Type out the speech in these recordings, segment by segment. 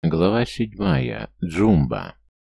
Глава 7. Джумба.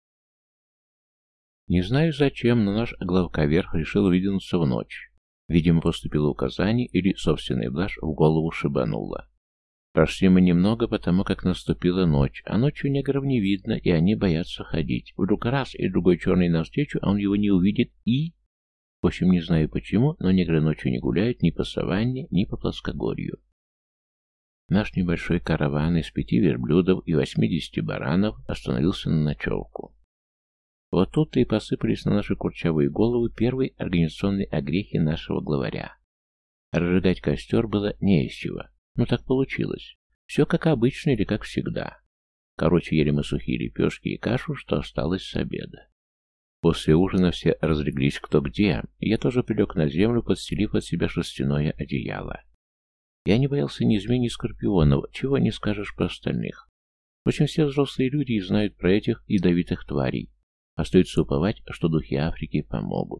Не знаю зачем, но наш главковерх решил выдвинуться в ночь. Видимо, поступило указание или собственная блажь в голову шибанула. Прошли мы немного, потому как наступила ночь, а ночью негров не видно, и они боятся ходить. Вдруг раз и другой черный навстречу, а он его не увидит и... В общем, не знаю почему, но негры ночью не гуляют ни по саванне, ни по плоскогорью. Наш небольшой караван из 5 верблюдов и 80 баранов остановился на ночевку. Вот тут-то и посыпались на наши курчавые головы первые организационные огрехи нашего главаря. Разжигать костер было не из чего. Ну так получилось. Все как обычно или как всегда. Короче, ели мы сухие лепешки и кашу, что осталось с обеда. После ужина все разлеглись кто где, и я тоже прилег на землю, подстелив от себя шерстяное одеяло. Я не боялся ни змей, ни скорпионов, чего не скажешь про остальных. Впрочем, все взрослые люди и знают про этих ядовитых тварей. Остается уповать, что духи Африки помогут.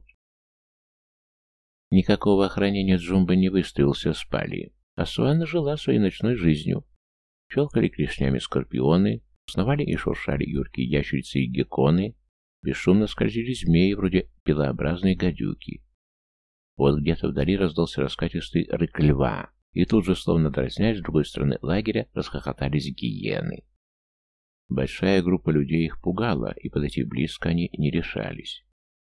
Никакого охранения Джумба не выставился, спали. А Суанна жила своей ночной жизнью. Щелкали клешнями скорпионы, сновали и шуршали юркие ящерицы и гекконы, бесшумно скользили змеи, вроде пилообразной гадюки. Вот где-то вдали раздался раскатистый рык льва. И тут же, словно дразнясь, с другой стороны лагеря расхохотались гиены. Большая группа людей их пугала, и подойти близко они не решались.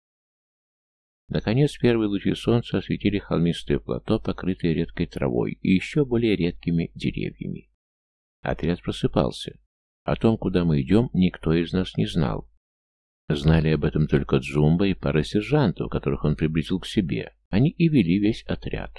Наконец, первые лучи солнца осветили холмистое плато, покрытое редкой травой и еще более редкими деревьями. Отряд просыпался. О том, куда мы идем, никто из нас не знал. Знали об этом только Джумба и пара сержантов, которых он приблизил к себе. Они и вели весь отряд.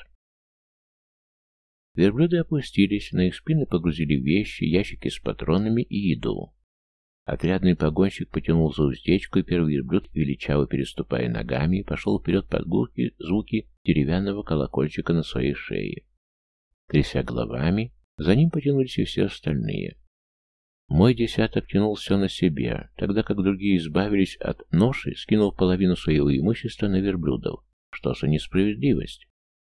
Верблюды опустились, на их спины погрузили вещи, ящики с патронами и еду. Отрядный погонщик потянул за уздечку, и первый верблюд, величаво переступая ногами, пошел вперед под гулкие звуки деревянного колокольчика на своей шее. Тряся головами, за ним потянулись и все остальные. Мой десяток тянул все на себе, тогда как другие избавились от ноши, скинув половину своего имущества на верблюдов. Что за несправедливость?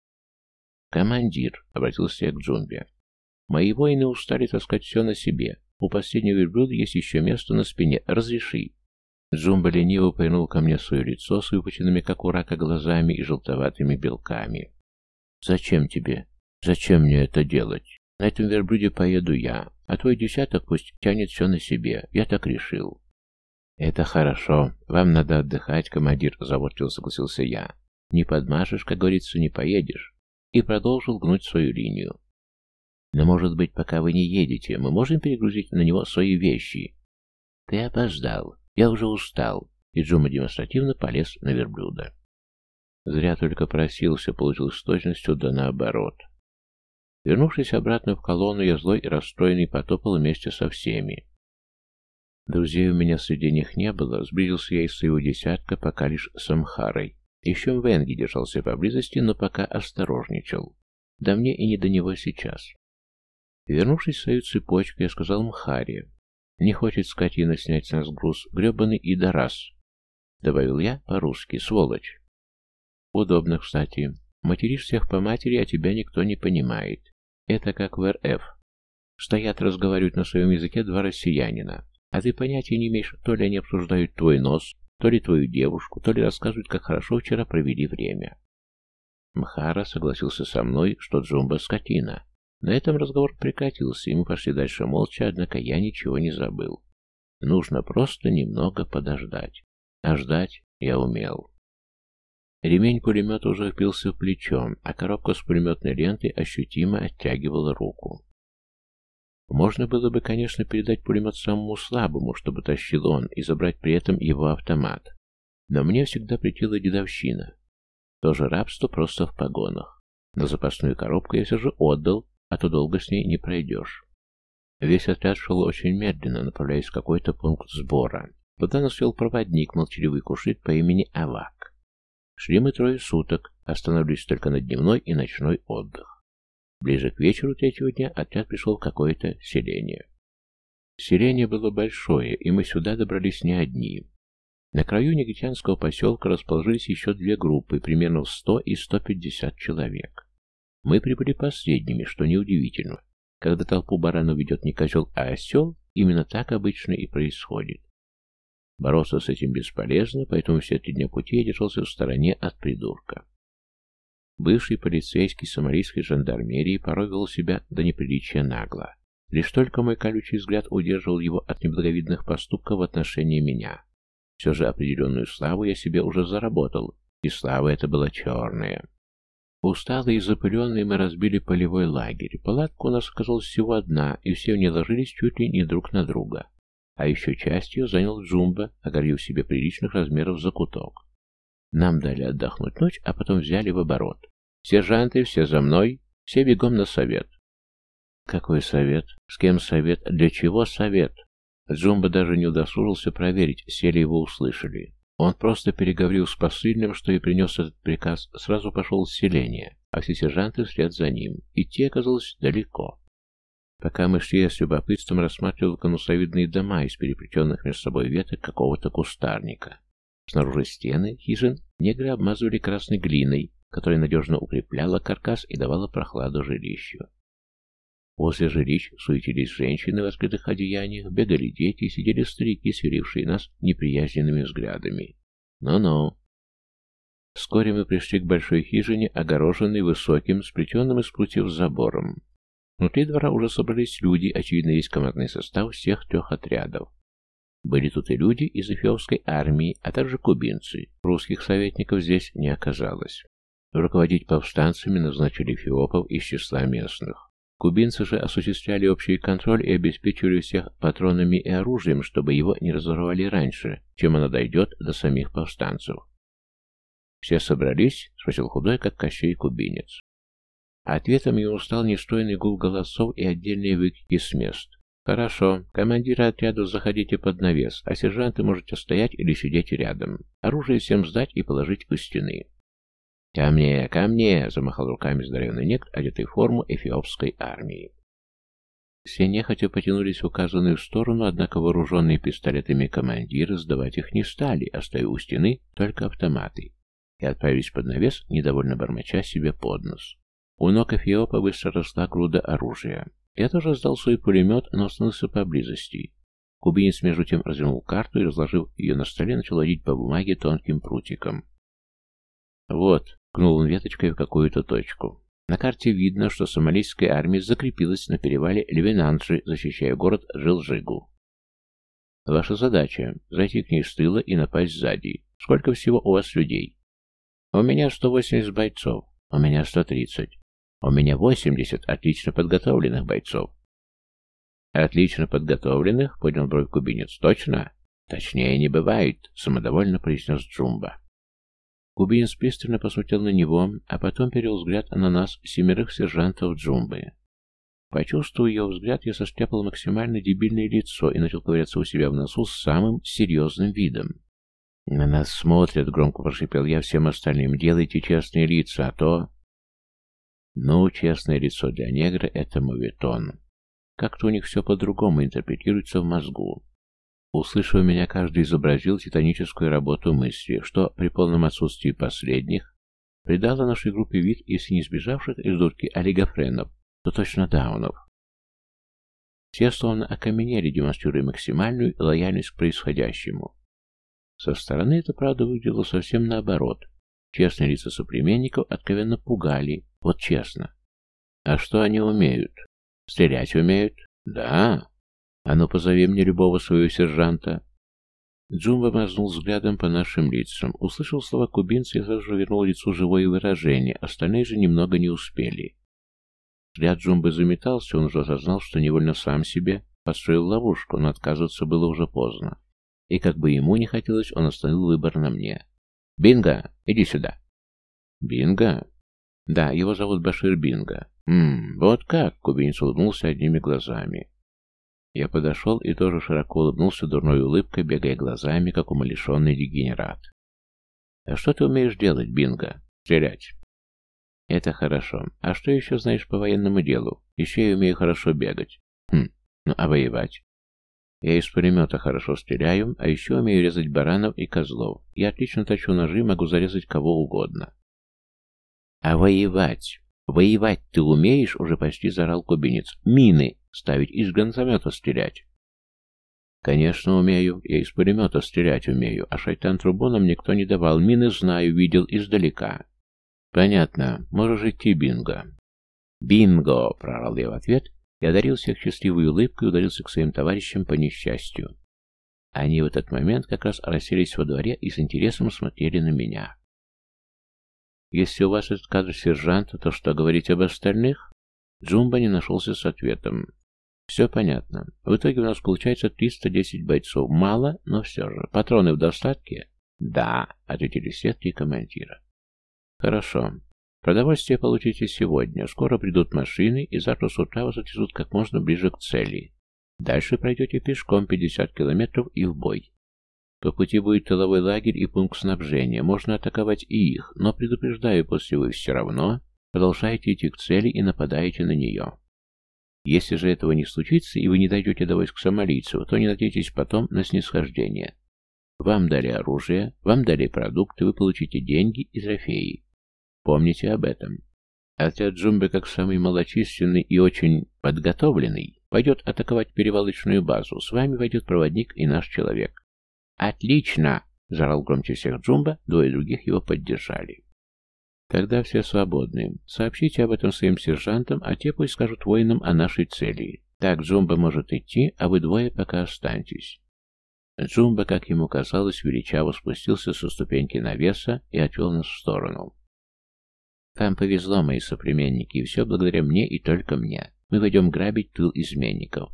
«Командир», — обратился я к Джумбе, — «мои воины устали таскать все на себе. У последнего верблюда есть еще место на спине. Разреши». Джумба лениво повернул ко мне свое лицо с выпученными, как у рака, глазами и желтоватыми белками. «Зачем тебе? Зачем мне это делать? На этом верблюде поеду я, а твой десяток пусть тянет все на себе. Я так решил». «Это хорошо. Вам надо отдыхать, командир», — заботливо согласился я. «Не подмажешь, как говорится, не поедешь». И продолжил гнуть свою линию. «Но, может быть, пока вы не едете, мы можем перегрузить на него свои вещи?» «Ты опоздал. Я уже устал». И Джума демонстративно полез на верблюда. Зря только просился, получилось с точностью да наоборот. Вернувшись обратно в колонну, я злой и расстроенный потопал вместе со всеми. Друзей у меня среди них не было, сблизился я из своего десятка пока лишь с Амхарой. Еще Мвенги держался поблизости, но пока осторожничал. Да мне и не до него сейчас. Вернувшись в свою цепочку, я сказал Мхаре: «Не хочет скотина снять с нас груз, гребаный идорас», — добавил я по-русски, сволочь. Удобно, кстати. Материшь всех по матери, а тебя никто не понимает. Это как в РФ. Стоят, разговаривают на своем языке два россиянина, а ты понятия не имеешь, то ли они обсуждают твой нос, то ли твою девушку, то ли рассказывают, как хорошо вчера провели время. Мхара согласился со мной, что Джумба скотина. На этом разговор прекратился, и мы пошли дальше молча, однако я ничего не забыл. Нужно просто немного подождать. А ждать я умел. Ремень пулемета уже впился в плечо, а коробка с пулеметной лентой ощутимо оттягивала руку. Можно было бы, конечно, передать пулемет самому слабому, чтобы тащил он, и забрать при этом его автомат. Но мне всегда претила дедовщина. Тоже рабство, просто в погонах. Но запасную коробку я все же отдал, а то долго с ней не пройдешь. Весь отряд шел очень медленно, направляясь в какой-то пункт сбора. Туда нас вел проводник, молчаливый кушит по имени Авак. Шли мы 3 суток, остановились только на дневной и ночной отдых. Ближе к вечеру 3-го дня отряд пришел в какое-то селение. Селение было большое, и мы сюда добрались не одни. На краю негритянского поселка расположились еще 2 группы, примерно в 100 и 150 человек. Мы прибыли последними, что неудивительно. Когда толпу баранов ведет не козел, а осел, Именно так обычно и происходит. Бороться с этим бесполезно, поэтому все 3 дня пути я держался в стороне от придурка. Бывший полицейский сомалийской жандармерии порой вел себя до неприличия нагло. Лишь только мой колючий взгляд удерживал его от неблаговидных поступков в отношении меня. Все же определенную славу я себе уже заработал, и слава эта была черная. Усталые и запыленные мы разбили полевой лагерь. Палатка у нас оказалась всего одна, и все в ней ложились чуть ли не друг на друга. А еще часть ее занял Джумба, огородив себе приличных размеров закуток. Нам дали отдохнуть ночь, а потом взяли в оборот. «Сержанты, все за мной, все бегом на совет». «Какой совет? С кем совет? Для чего совет?» Джумба даже не удосужился проверить, все ли его услышали. Он просто переговорил с посыльным, что и принес этот приказ, сразу пошел в селение, а все сержанты вслед за ним. Идти оказалось далеко. Пока мы шли, я с любопытством рассматривал конусовидные дома из переплетенных между собой веток какого-то кустарника. Снаружи стены хижин негры обмазывали красной глиной, которая надежно укрепляла каркас и давала прохладу жилищу. Возле жилищ суетились женщины в открытых одеяниях, бегали дети и сидели старики, сверившие нас неприязненными взглядами. Ну-ну. Вскоре мы пришли к большой хижине, огороженной высоким, сплетенным из прутьев забором. Внутри двора уже собрались люди, очевидно, весь командный состав всех 3 отрядов. Были тут и люди из эфиопской армии, а также кубинцы. Русских советников здесь не оказалось. Руководить повстанцами назначили эфиопов из числа местных. Кубинцы же осуществляли общий контроль и обеспечивали всех патронами и оружием, чтобы его не разорвали раньше, чем оно дойдет до самих повстанцев. «Все собрались?» — спросил худой, как Кощей кубинец. Ответом ему стал нестройный гул голосов и отдельные выкрики с мест. «Хорошо. Командиры отрядов заходите под навес, а сержанты можете стоять или сидеть рядом. Оружие всем сдать и положить у стены». «Ко мне, ко мне!» — замахал руками здоровенный негр, одетый в форму эфиопской армии. Все нехотя потянулись в указанную сторону, однако вооруженные пистолетами командиры сдавать их не стали, оставив у стены только автоматы, и отправились под навес, недовольно бормоча себе под нос. У ног эфиопа быстро росла груда оружия. Я тоже сдал свой пулемет, но остановился поблизости. Кубинец между тем развернул карту и, разложив ее на столе, начал водить по бумаге тонким прутиком. «Вот», — ткнул он веточкой в какую-то точку. «На карте видно, что сомалийская армия закрепилась на перевале Левенанджи, защищая город Джилджигу. Ваша задача — зайти к ней с тыла и напасть сзади. Сколько всего у вас людей?» «У меня 180 бойцов. У меня 130. У меня 80 отлично подготовленных бойцов». «Отлично подготовленных?» — поднял бровь кубинец. «Точно?» «Точнее не бывает», — самодовольно произнес Джумба. Кубинец пристально посмотрел на него, а потом перевел взгляд на нас, 7 сержантов Джумбы. Почувствовав его взгляд, я состяпал максимально дебильное лицо и начал ковыряться у себя в носу с самым серьезным видом. «На нас смотрят», — громко прошипел я всем остальным. «Делайте честные лица, а то...» Ну, честное лицо для негра — это моветон. Как-то у них все по-другому интерпретируется в мозгу. Услышав меня, каждый изобразил титаническую работу мысли, что при полном отсутствии последних придало нашей группе вид, если не сбежавших из дурки олигофренов, то точно даунов. Все словно окаменели, демонстрируя максимальную лояльность к происходящему. Со стороны это, правда, выглядело совсем наоборот. Честные лица соплеменников откровенно пугали, вот честно. А что они умеют? Стрелять умеют? Да. А ну позови мне любого своего сержанта. Джумба мазнул взглядом по нашим лицам. Услышал слова кубинца и сразу же вернул лицу живое выражение, остальные же немного не успели. Взгляд Джумбы заметался, он уже осознал, что невольно сам себе подстроил ловушку, но отказываться было уже поздно. И как бы ему не хотелось, он остановил выбор на мне. «Бинго, иди сюда». «Бинго?» «Да, его зовут Башир Бинго». Вот как?» — кубинец улыбнулся одними глазами. Я подошел и тоже широко улыбнулся дурной улыбкой, бегая глазами, как умалишенный дегенерат. «А что ты умеешь делать, Бинго?» «Стрелять». «Это хорошо. А что еще знаешь по военному делу? Еще я умею хорошо бегать». Ну а воевать?» «Я из пулемета хорошо стреляю, а еще умею резать баранов и козлов. Я отлично точу ножи, могу зарезать кого угодно». «А воевать? Воевать ты умеешь?» — уже почти заорал кубинец. «Мины ставить, из гранатомета стрелять». Конечно, умею. Я из пулемета стрелять умею, а шайтан-трубу нам никто не давал. Мины знаю, видел издалека. Понятно. Можешь идти, Бинго. Бинго! Проорал я в ответ и одарил всех счастливой улыбкой и ударился к своим товарищам по несчастью. Они в этот момент как раз расселись во дворе и с интересом смотрели на меня. Если у вас этот кадр сержанта, то что говорить об остальных? Джумба не нашелся с ответом. Все понятно. В итоге у нас получается 310 бойцов. Мало, но все же. Патроны в достатке? Да, ответили все три командира. Хорошо. Продовольствие получите сегодня. Скоро придут машины, и завтра с утра вас отвезут как можно ближе к цели. Дальше пройдете пешком 50 километров и в бой. По пути будет тыловой лагерь и пункт снабжения. Можно атаковать и их, но предупреждаю, после вы все равно продолжаете идти к цели и нападаете на нее. Если же этого не случится, и вы не дойдете до войск сомалийцев, то не надейтесь потом на снисхождение. Вам дали оружие, вам дали продукты, вы получите деньги и трофеи. Помните об этом. Отряд Джумбы, как самый малочисленный и очень подготовленный, пойдет атаковать перевалочную базу. С вами войдет проводник и наш человек. «Отлично!» — заорал громче всех Джумба, двое других его поддержали. «Тогда все свободны. Сообщите об этом своим сержантам, а те пусть скажут воинам о нашей цели. Так, Джумба может идти, а вы двое пока останьтесь». Джумба, как ему казалось, величаво спустился со ступеньки навеса и отвел нас в сторону. «Вам повезло, мои соплеменники, и все благодаря мне и только мне. Мы пойдем грабить тыл изменников».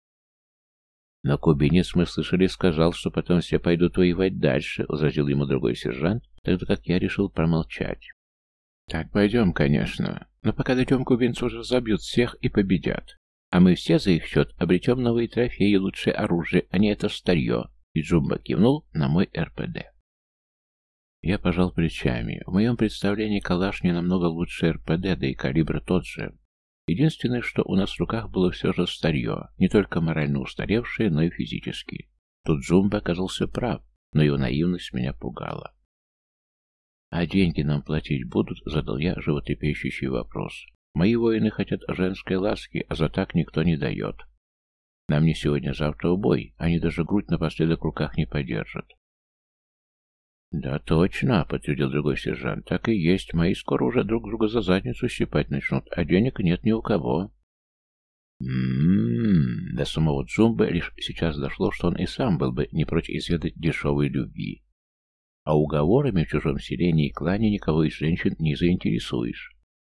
«Но кубинец, мы слышали, сказал, что потом все пойдут воевать дальше», — возразил ему другой сержант, тогда как я решил промолчать. «Так, пойдем, конечно. Но пока дойдем, кубинцы уже забьют всех и победят. А мы все за их счет обретем новые трофеи и лучшее оружие, а не это старье». И Джумба кивнул на мой РПД. Я пожал плечами. В моем представлении калаш не намного лучше РПД, да и калибр тот же. Единственное, что у нас в руках было все же старье, не только морально устаревшее, но и физически. Тут Джумба оказался прав, но его наивность меня пугала. «А деньги нам платить будут?» — задал я животрепещущий вопрос. «Мои воины хотят женской ласки, а за так никто не дает. Нам не сегодня-завтра в бой, они даже грудь напоследок в руках не подержат». «Да точно», — подтвердил другой сержант, — «так и есть, мои скоро уже друг друга за задницу щипать начнут, а денег нет ни у кого». До самого Джумбы лишь сейчас дошло, что он и сам был бы не прочь изведать дешевой любви. А уговорами в чужом селении и клане никого из женщин не заинтересуешь.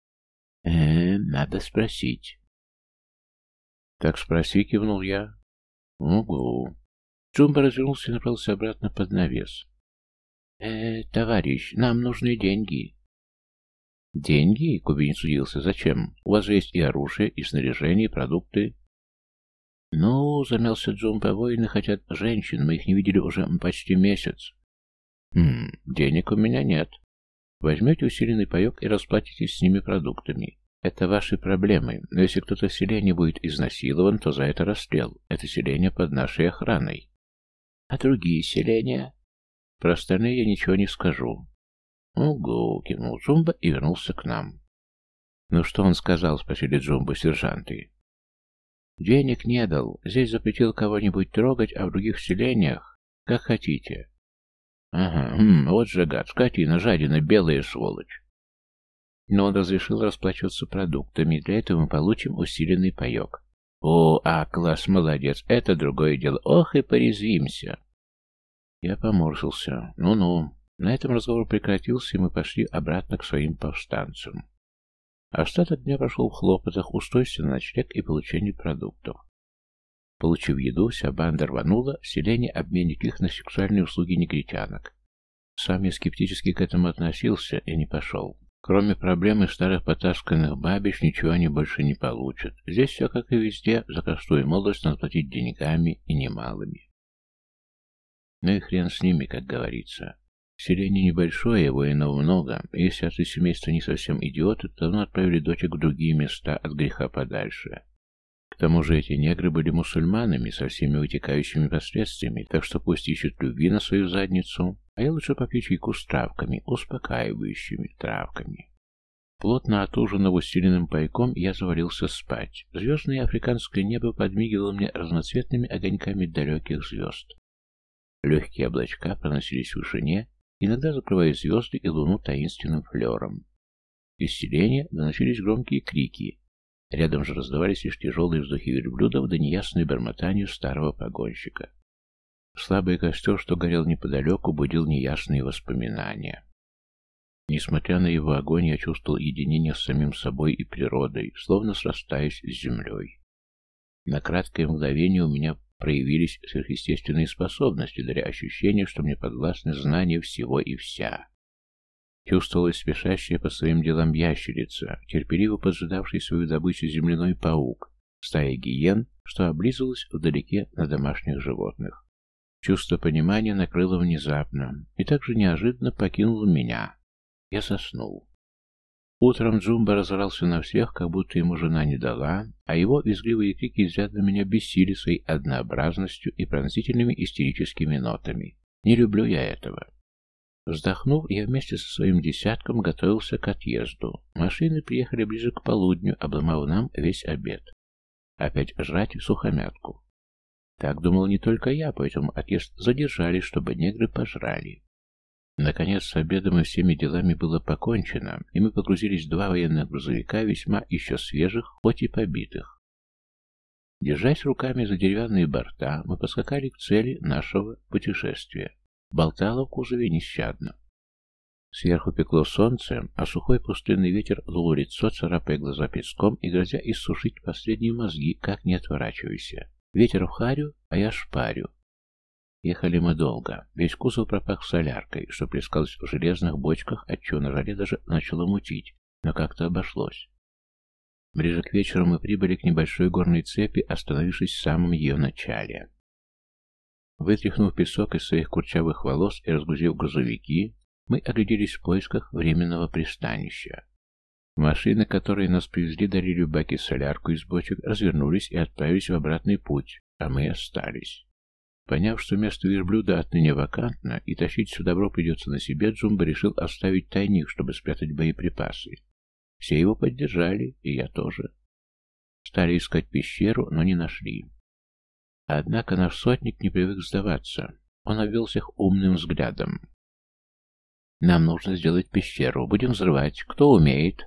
Надо спросить. «Так спроси», — кивнул я. «Угу». Джумба развернулся и направился обратно под навес. Товарищ, нам нужны деньги». «Деньги?» — кубинец удивился. «Зачем? У вас же есть и оружие, и снаряжение, и продукты». «Ну, — замялся Джумба, — воины хотят женщин, мы их не видели уже почти месяц». Денег у меня нет. Возьмете усиленный паёк и расплатитесь с ними продуктами. Это ваши проблемы, но если кто-то в селении будет изнасилован, то за это расстрел. Это селение под нашей охраной». «А другие селения?» «Про остальные я ничего не скажу». «Угу», — кивнул Джумба и вернулся к нам. «Ну что он сказал?» — спросили Джумбу сержанты. «Денег не дал. Здесь запретил кого-нибудь трогать, а в других селениях как хотите». «Ага, вот же гад, скотина, жадина, белая сволочь». Но он разрешил расплачиваться продуктами, для этого мы получим усиленный паёк. Класс, молодец, это другое дело. Ох и порезвимся. Я поморщился. Ну-ну. На этом разговор прекратился, и мы пошли обратно к своим повстанцам. Остаток дня прошел в хлопотах, устройстве на ночлег и получении продуктов. Получив еду, вся банда рванула в селение обменить их на сексуальные услуги негритянок. Сам я скептически к этому относился и не пошел. Кроме проблемы старых потасканных бабищ, ничего они больше не получат. Здесь все как и везде, за простую молодость надо платить деньгами и немалыми. Ну и хрен с ними, как говорится. Селение небольшое, воинов много. Если отцы семейства не совсем идиоты, то давно отправили дочек в другие места от греха подальше. К тому же эти негры были мусульманами со всеми вытекающими последствиями, так что пусть ищут любви на свою задницу, а я лучше попью чайку с травками, успокаивающими травками. Плотно отужинав усиленным пайком, я завалился спать. Звездное африканское небо подмигивало мне разноцветными огоньками далеких звезд. Легкие облачка проносились в вышине, иногда закрывая звезды и луну таинственным флером. Из селения доносились громкие крики. Рядом же раздавались лишь тяжелые вздохи верблюдов да неясное бормотание старого погонщика. Слабый костер, что горел неподалеку, будил неясные воспоминания. Несмотря на его огонь, я чувствовал единение с самим собой и природой, словно срастаясь с землей. На краткое мгновение у меня проявились сверхъестественные способности, даря ощущение, что мне подвластны знания всего и вся. Чувствовалась спешащая по своим делам ящерица, терпеливо поджидавший свою добычу земляной паук, стая гиен, что облизывалась вдалеке на домашних животных. Чувство понимания накрыло внезапно и также неожиданно покинуло меня. Я заснул. Утром Джумба разорался на всех, как будто ему жена не дала, а его визгливые крики изрядно меня бесили своей однообразностью и пронзительными истерическими нотами. Не люблю я этого. Вздохнув, я вместе со своим десятком готовился к отъезду. Машины приехали ближе к полудню, обломав нам весь обед. Опять жрать сухомятку. Так думал не только я, поэтому отъезд задержали, чтобы негры пожрали. Наконец, с обедом и всеми делами было покончено, и мы погрузились в 2 военных грузовика, весьма еще свежих, хоть и побитых. Держась руками за деревянные борта, мы поскакали к цели нашего путешествия. Болтало в кузове нещадно. Сверху пекло солнце, а сухой пустынный ветер дул в лицо, царапая глаза песком и грозя иссушить последние мозги, как не отворачивайся. Ветер в харю, а я шпарю. Ехали мы долго. Весь кузов пропах соляркой, что плескалось в железных бочках, отчего на жаре даже начало мутить, но как-то обошлось. Ближе к вечеру мы прибыли к небольшой горной цепи, остановившись в самом ее начале. Вытряхнув песок из своих курчавых волос и разгрузив грузовики, мы огляделись в поисках временного пристанища. Машины, которые нас привезли, дарили в баки солярку из бочек, развернулись и отправились в обратный путь, а мы остались. Поняв, что место верблюда отныне вакантно и тащить все добро придется на себе, Джумба решил оставить тайник, чтобы спрятать боеприпасы. Все его поддержали, и я тоже. Стали искать пещеру, но не нашли. Однако наш сотник не привык сдаваться. Он обвел всех умным взглядом. «Нам нужно сделать пещеру. Будем взрывать. Кто умеет?»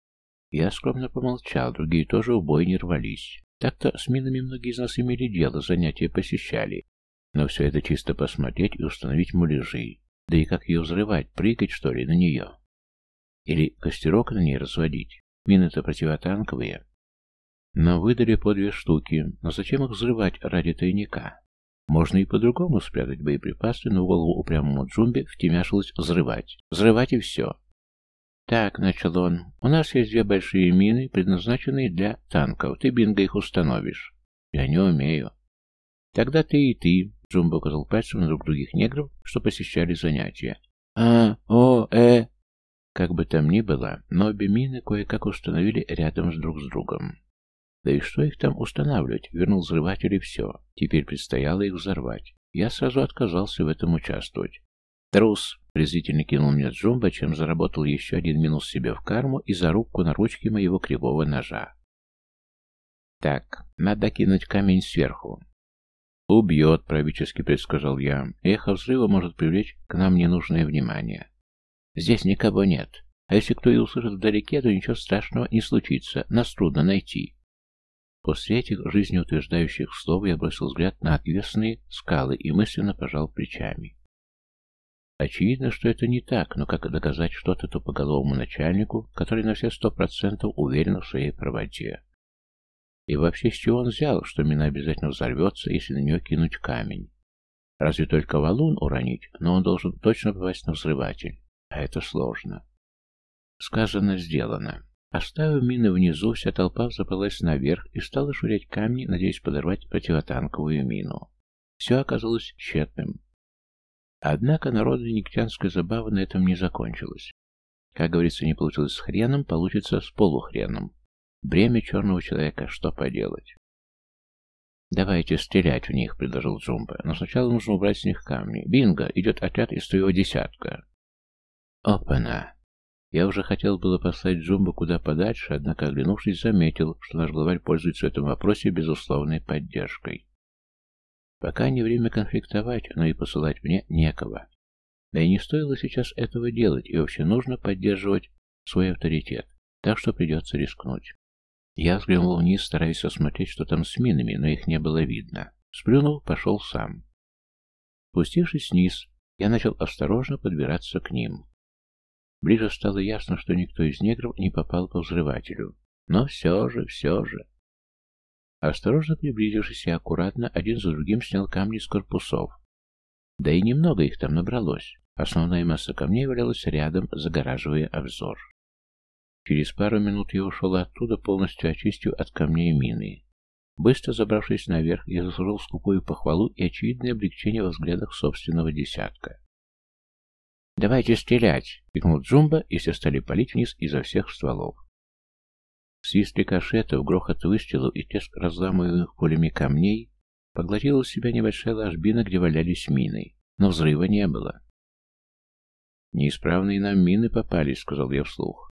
Я скромно помолчал, другие тоже в бой не рвались. Так-то с минами многие из нас имели дело, занятия посещали. Но все это чисто посмотреть и установить муляжи. Да и как ее взрывать? Прыгать, что ли, на нее? Или костерок на ней разводить? Мины-то противотанковые. Нам выдали по 2 штуки, но зачем их взрывать ради тайника? Можно и по-другому спрятать боеприпасы, но в голову упрямому Джумбе втемяшилось взрывать. Взрывать и все. «Так», — начал он, — «у нас есть 2 большие мины, предназначенные для танков. Ты, Бинго, их установишь». «Я не умею». «Тогда ты и ты», — Джумбо указал пальцем на друг других негров, что посещали занятия. Как бы там ни было, но обе мины кое-как установили рядом друг с другом. Да и что их там устанавливать? Вернул взрыватель и все. Теперь предстояло их взорвать. Я сразу отказался в этом участвовать. «Трус!» — презрительно кинул мне Джумбо, чем заработал еще один минус себе в карму и зарубку на ручке моего кривого ножа. «Так, надо кинуть камень сверху». «Убьет», — правительски предсказал я. «Эхо взрыва может привлечь к нам ненужное внимание». «Здесь никого нет. А если кто и услышит вдалеке, то ничего страшного не случится. Нас трудно найти». После этих жизнеутверждающих слов я бросил взгляд на отвесные скалы и мысленно пожал плечами. Очевидно, что это не так, но как доказать что-то тупоголовому начальнику, который на все 100% уверен в своей правоте? И вообще, с чего он взял, что мина обязательно взорвется, если на нее кинуть камень? Разве только валун уронить, но он должен точно попасть на взрыватель. А это сложно. Сказано, сделано. Оставив мины внизу, вся толпа забралась наверх и стала швырять камни, надеясь подорвать противотанковую мину. Все оказалось тщетным. Однако народная негритянская забава на этом не закончилась. Как говорится, не получилось с хреном, получится с полухреном. Бремя черного человека, что поделать? «Давайте стрелять в них», — предложил Джумбо. «Но сначала нужно убрать с них камни. Бинго, идет отряд из твоего десятка». Опа-на! Я уже хотел было послать Джумбу куда подальше, однако, оглянувшись, заметил, что наш главарь пользуется в этом вопросе безусловной поддержкой. Пока не время конфликтовать, но и посылать мне некого. Да и не стоило сейчас этого делать, и вообще нужно поддерживать свой авторитет, так что придется рискнуть. Я взглянул вниз, стараясь осмотреть, что там с минами, но их не было видно. Сплюнул, пошел сам. Спустившись вниз, я начал осторожно подбираться к ним. Ближе стало ясно, что никто из негров не попал по взрывателю. Но все же. Осторожно приблизившись, я аккуратно один за другим снял камни с корпусов. Да и немного их там набралось. Основная масса камней валялась рядом, загораживая обзор. Через пару минут я ушел оттуда, полностью очистив от камней мины. Быстро забравшись наверх, я заслужил скупую похвалу и очевидное облегчение во взглядах собственного десятка. «Давайте стрелять!» — крикнул Джумба, и все стали палить вниз изо всех стволов. Свист рикошетов, грохот выстрелов и треск разламываемых пулями камней поглотила в себя небольшая ложбина, где валялись мины, но взрыва не было. «Неисправные нам мины попались», — сказал я вслух.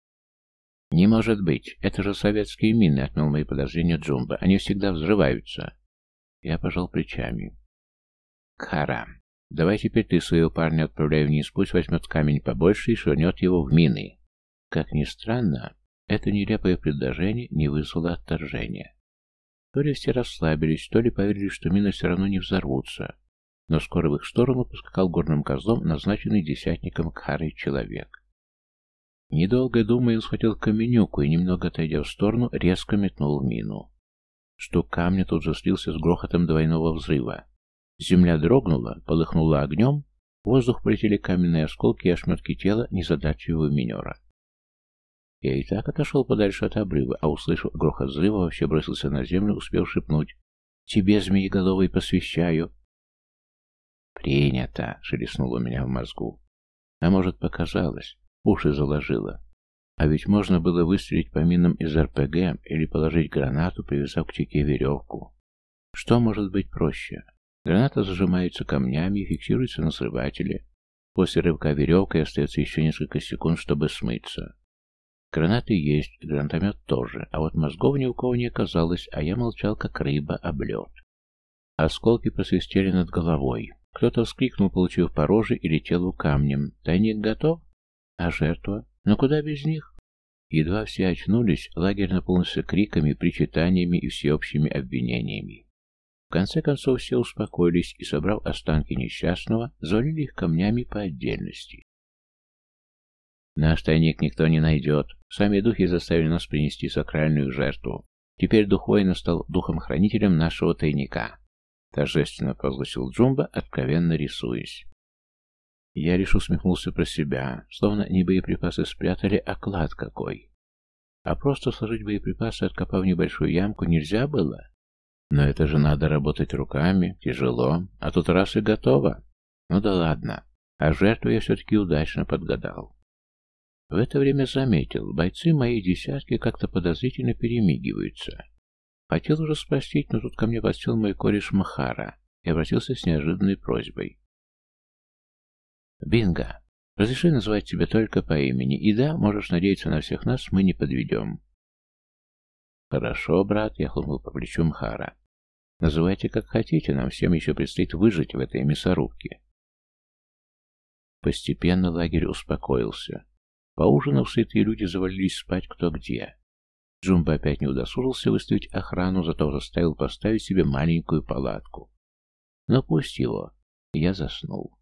«Не может быть, это же советские мины», — отмел мои подозрения Джумба. «Они всегда взрываются». Я пожал плечами. «Кхара, давай теперь ты своего парня отправляй вниз, пусть возьмет камень побольше и швырнет его в мины». Как ни странно, это нелепое предложение не вызвало отторжения. То ли все расслабились, то ли поверили, что мины все равно не взорвутся. Но скоро в их сторону поскакал горным козлом назначенный десятником Кхарой человек. Недолго думая, он схватил каменюку и, немного отойдя в сторону, резко метнул мину. Стук камня тут же слился с грохотом двойного взрыва. Земля дрогнула, полыхнула огнем, в воздух полетели каменные осколки и ошметки тела незадачливого минера. Я и так отошел подальше от обрыва, а, услышав грохот взрыва, вообще бросился на землю, успев шепнуть: «Тебе, змееголовый, посвящаю!» «Принято!» — шелестнуло у меня в мозгу. А может, показалось, уши заложило. А ведь можно было выстрелить по минам из РПГ или положить гранату, привязав к чеке веревку. Что может быть проще? Граната зажимается камнями и фиксируется на взрывателе. После рывка веревкой остается еще несколько секунд, чтобы смыться. Гранаты есть, гранатомет тоже, а вот мозгов ни у кого не оказалось, а я молчал, как рыба об лед. Осколки просвистели над головой. Кто-то вскрикнул, получив по роже, и летел камнем. Тайник готов? А жертва? Но куда без них? Едва все очнулись, лагерь наполнился криками, причитаниями и всеобщими обвинениями. В конце концов все успокоились и, собрав останки несчастного, завалили их камнями по отдельности. Наш тайник никто не найдет. Сами духи заставили нас принести сакральную жертву. Теперь дух воина стал духом-хранителем нашего тайника. Торжественно провозгласил Джумба, откровенно рисуясь. Я лишь усмехнулся про себя, словно не боеприпасы спрятали, а клад какой. А просто сложить боеприпасы, откопав небольшую ямку, нельзя было? Но это же надо работать руками, тяжело, а тут раз и готово. Ну да ладно, а жертву я все-таки удачно подгадал. В это время заметил, бойцы моей десятки как-то подозрительно перемигиваются. Хотел уже спросить, но тут ко мне подсел мой кореш Махара и обратился с неожиданной просьбой. «Бинго, разреши называть тебя только по имени, и да, можешь надеяться на всех нас, мы не подведем». «Хорошо, брат», — я хлопнул по плечу Мхара. «Называйте как хотите, нам всем еще предстоит выжить в этой мясорубке». Постепенно лагерь успокоился. Поужинав, сытые люди завалились спать кто где. Джумба опять не удосужился выставить охрану, зато заставил поставить себе маленькую палатку. Но пусть его, я заснул.